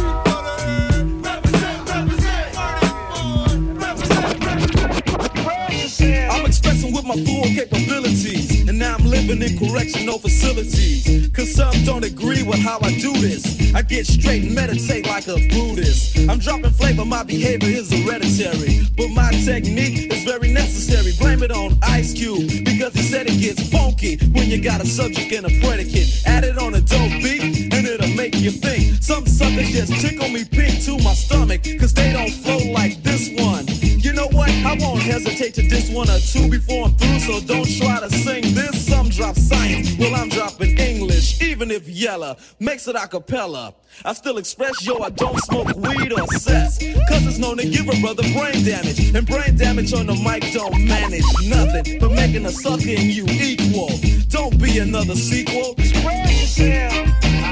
S7: represent. I'm expressing with my full capabilities, and now I'm living in correctional facilities. Cause some don't agree with how I do this. I get straight and meditate like a Buddhist. I'm dropping flavor, my behavior is hereditary, but my technique is very necessary. Blame it on Ice Cube, because he said it gets funky when you got a subject and a predicate. Add it on a dope beat, and it'll make you think. Some suckers just tickle me pink to my stomach, cause they don't flow like this one. You know what? I won't hesitate to diss one or two before I'm through, so don't try to sing this. Some drop science, well I'm dropping English, even if Yella makes it a cappella. I still express, yo, I don't smoke weed or cess, cause it's known to give a brother brain damage, and brain damage on the mic don't manage nothing but making a sucker in you equal. Don't be another sequel. Spread yourself.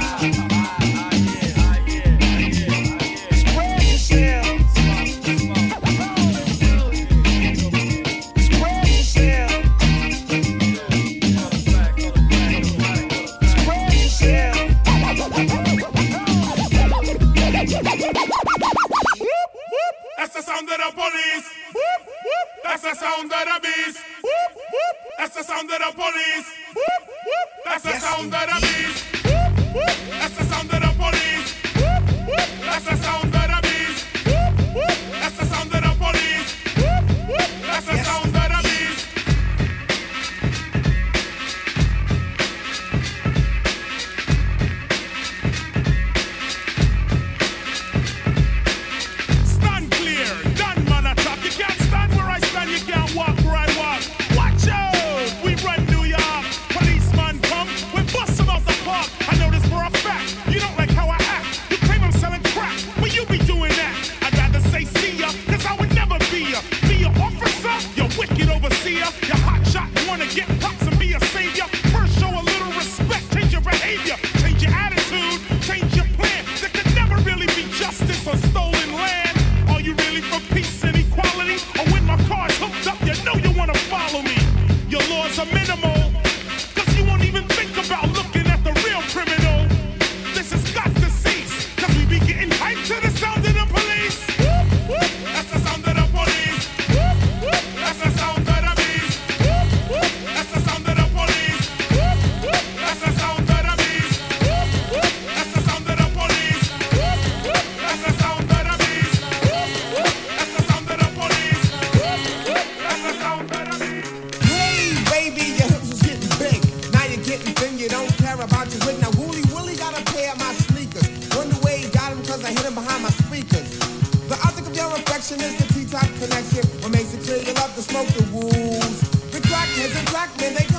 S10: That's the sound of the police. That's the sound of the beast. That's the sound of the police. That's the sound of the beast. That's the sound of the police. That's the sound of the beast. That's the sound of the police. That's the sound of the beast. Stand clear, gunman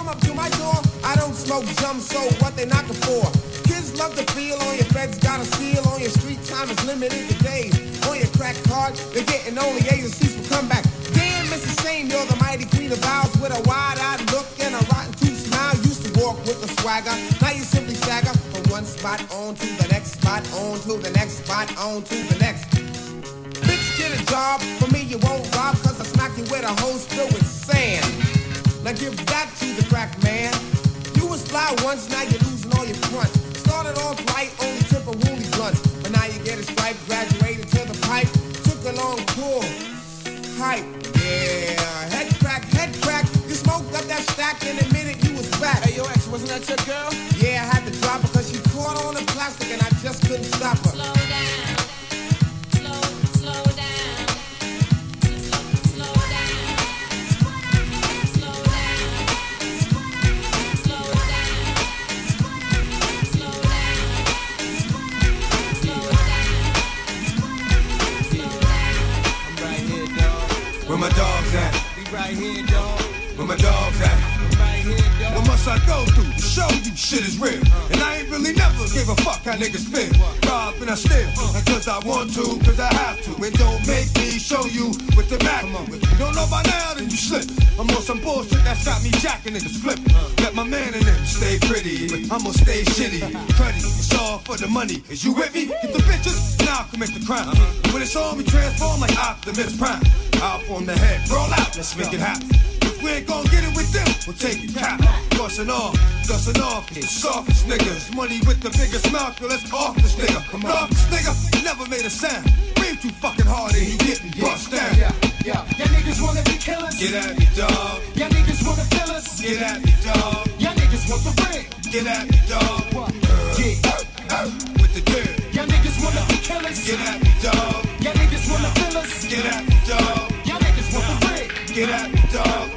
S11: come up to my door. I don't smoke jump, so what they knocking for? Kids love to feel on your feds, got a seal on your street time is limited to days. On your crack card, they're getting only agencies for comeback. Damn, Missus Shane, you're the mighty queen of vows with a wide-eyed look and a rotten tooth smile. Used to walk with a swagger, now you simply stagger from one spot on to the next spot, on to the next spot, on to the next. Bitch, get a job, for me you won't rob, cause I smack you with a hose filled with sand. Now give that to the crack man. You was fly once, now you're losing all your fronts. Started off light, only tip of woolly blunts, but now you get a stripe, graduated to the pipe. Took a long pull, hype, yeah. Head crack, head crack, you smoked up that stack and admitted you was back. Hey, yo, ex, wasn't that your girl? Yeah, I had to drop her cause she caught on the plastic and I just couldn't stop her. Slow down, slow, slow down, slow down, slow down, slow down, slow down,
S18: I'm right here, dog. Where my dogs at? We right here, dog. Where my dogs at? Right here, dog. What must I go through to show you shit is real? And I ain't really never gave a fuck how niggas feel. Rob and I steal, and cause I want to, cause I have to. It don't make me show you with the Mac. If you don't know by now, then you slip. I'm on some bullshit that's got me jacking niggas flip. Let my man in them stay pretty, but I'ma stay shitty. Cruddy, it's all for the money. Is you with me? Get the bitches, now I'll commit the crime. And when it's on me, transform like Optimus Prime. Out from the head, roll out, let's make it happen. If we ain't gon' get it with them, we'll take it cap. Bustin' off, dustin' off, the softest niggas. Money with the biggest mouth, yo, let's off this nigga. Come on, this nigga, he never made a sound. Breathe too fucking hard and he getting bust down.
S17: Yeah, yeah, y'all niggas wanna be killers.
S18: Get at me, dog.
S17: Y'all niggas wanna fill us.
S18: Get at me, dog.
S17: Y'all niggas want the ring.
S18: Get at me, dog. Yeah, with the dirt.
S17: Y'all niggas wanna be killers.
S18: Get at me, dog.
S17: Y'all niggas wanna fill us.
S18: Get at me, dog.
S17: Y'all niggas want the ring.
S18: Get at me, dog.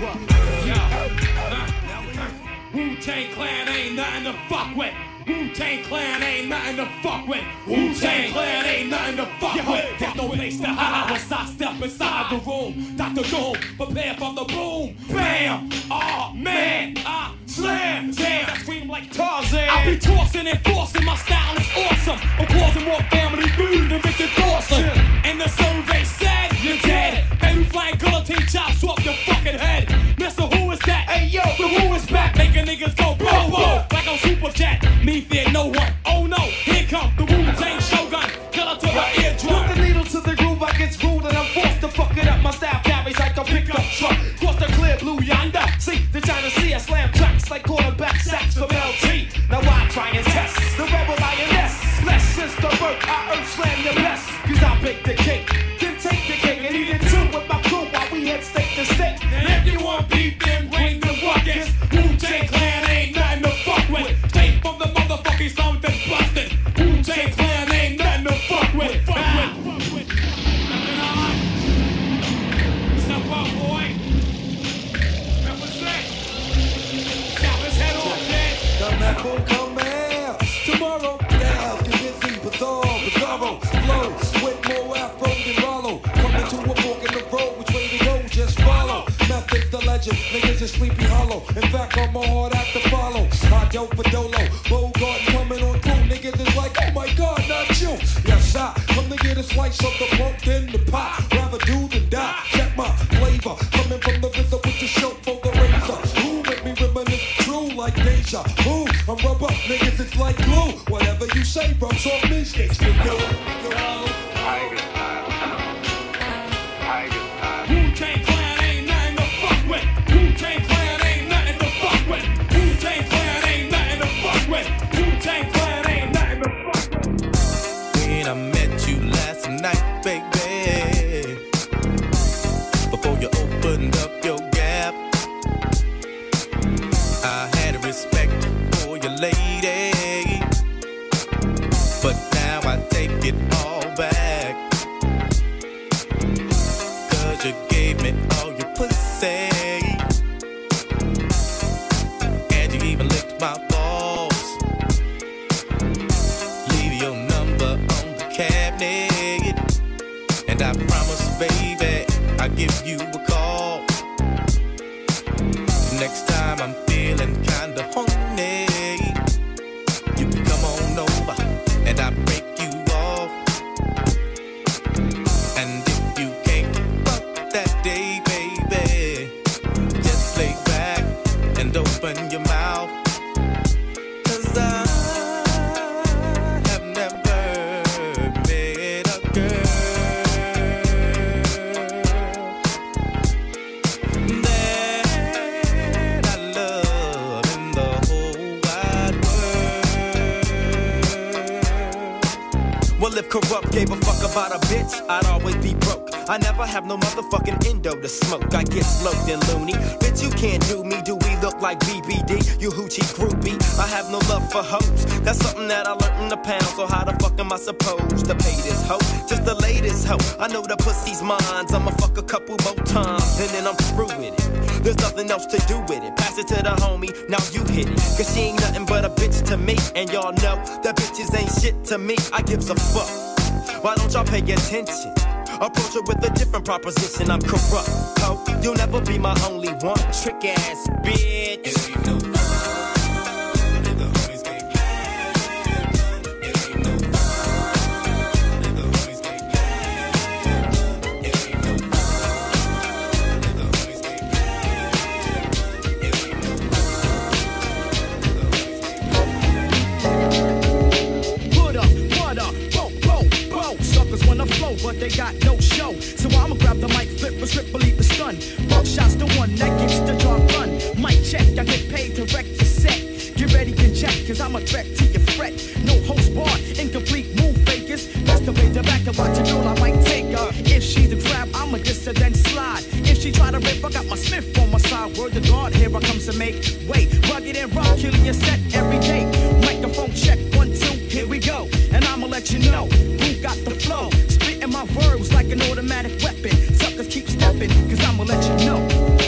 S12: Wu-Tang Clan ain't nothing to fuck with. Wu-Tang Clan ain't nothing to fuck with. Wu-Tang Clan ain't nothing to fuck Yo, with. There's no place to hide once I step inside the room. Doctor Doom, prepare for the boom. Bam! Oh man, I slam. Damn, I scream like Tarzan. I be tossing and forcing, my style is awesome. I'm causing more family food than Richard Dawson. And the survey said you're dead. Baby flying guillotine chops off your fucking head. Mister Who is that? Hey yo, the Who is back, making niggas go boom boom like a super jet. Me fear no one. Oh no, here come the Wu-Tang Shogun. Killer to the eardrum. Put the needle to the groove, I get screwed and I'm forced to fuck it up. My style carries like a pickup truck. Cross the clear blue yonder. See the China Sea, I slam tracks like quarterback sacks from L T. Now I try and test the rebel lioness. Less since the birth, I earth slam your best. Cause I bake the cake, then take the cake and eat it too with my crew while we head state to state. And if you want beef, then bring the ruckus. Wu-Tang Clan ain't nothing to fuck with. Straight from the motherfucking sound that's busted. Wu-Tang Clan ain't nothing to fuck with. Fuck with. Step up, boy. Represent. Chop his head off, kid.
S17: The map will come out tomorrow. Styles get busy, bizarre, bizarro. Flow with more afro than Rollo. Coming to a fork in the road, which way to go? Just follow. Method's the legend, niggas is Sleepy Hollow. In fact, I'm a hard act to follow. I dope for Dolo, Bogart coming on through. Niggas is like, oh my god, not you. Yes, I come to get a slice of the punk in the pot. Rather do than die. Check my flavor, coming from the RZA with the show for the razor. Who make me reminisce true like deja vu? I'm rubber, niggas it's like glue. Whatever you say, rubs off me, sticks to you.
S12: Wu-Tang Clan ain't nothing to fuck with. Wu-Tang Clan ain't nothing to fuck with. Wu-Tang Clan ain't nothing to fuck with. Wu-Tang Clan ain't nothing to fuck with.
S13: When I met you last night, baby, before you opened up your gap, I had a respect for your lady, but now I take it all back. Cause you gave me all your pussy, and you even licked my balls. Leave your number on the cabinet, and I promise, baby, I'll give you a call next time I'm feeling of honey, you can come on over and I break you off. And if you can't fuck that day, baby, just lay back and open your mouth. Cause I have never met a girl that I love in the whole wide world. Well, if Corrupt gave a fuck about a bitch, I'd always be broke. I never have no motherfucking endo to smoke. I get sloped and loony. Bitch, you can't do me. Do we look like B B D? You hoochie groupie. I have no love for hoes. That's something that I learned in the pound. So how the fuck am I supposed to pay this hoe? Just the latest hoe. I know the pussy's mine. I'ma fuck a couple more times and then I'm through with it. There's nothing else to do with it. Pass it to the homie, now you hit it. Cause she ain't nothing but a bitch to me. And y'all know that bitches ain't shit to me. I gives a fuck. Why don't y'all pay attention? Approach her with a different proposition. I'm Corrupt, ho. You'll never be my only one. Trick ass bitch. It ain't no fun if the homies get paid. It ain't no fun if the homies get paid. It ain't no fun if the homies get paid. It ain't no
S20: Put up, what up, whoa, whoa, whoa. Suckers wanna flow, but they got no show. So I'ma grab the mic, flip a strip, believe the stun. Buck shots the one that gets the job done. Mic check, I get paid to wreck your set. Get ready to check, cause I'm a threat to your fret. No host bar, incomplete move fakers. Best to pay the back and watch a girl, I might take her. If she the grab, I'ma diss her then slide. If she try to rip, I got my Smith on my side. Word to God, here I comes to make way. Rugged and rough, killing your set every day. Microphone check, one, two, here we go. And I'ma let you know who got the flow. Spitting my verbs like an automatic weapon. Suckers keep stepping, cause I'ma let you know.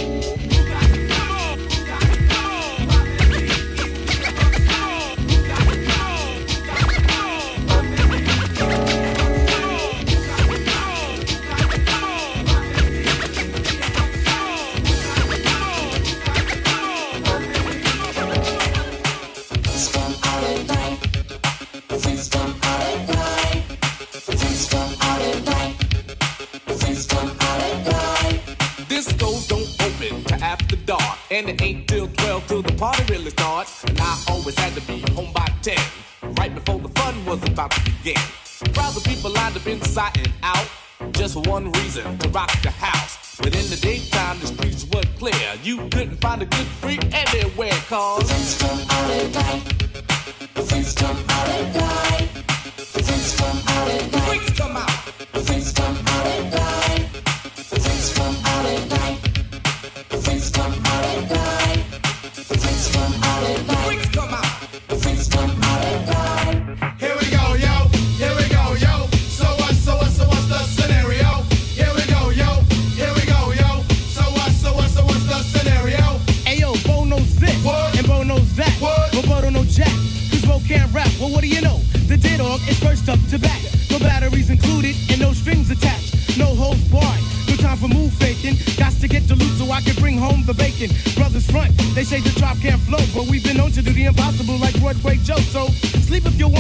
S22: And it ain't till twelve till the party really starts. And I always had to be home by ten, right before the fun was about to begin. Crowds of people lined up inside and out, just for one reason, to rock the house. But in the daytime, the streets were clear. You couldn't find a good freak anywhere, cause the freaks come out at night. The freaks come out at night. The freaks come out at night. The freaks come out. The freaks come out at night. The freaks come out at night. The freaks come out at night. The freaks come out at night. The freaks come out. The freaks come out at night.
S3: Here we go, yo. Here we go, yo. So what, so what, so what's the scenario? Here we go, yo. Here we go, yo. So what, so what, so what's the scenario?
S20: Ayo, Bo knows this,
S3: what?
S20: And Bo knows that,
S3: what?
S20: But Bo don't know jack, cause Bo can't rap. Well, what do you know? The D-Dog is first up to bat. No batteries included and no strings attached. No holds barred. No time for move faking. Got to get the loot so I can bring home the bacon. Brothers front, they say the drop can't flow, but we've been known to do the impossible like Broadway Joe. So sleep if you want.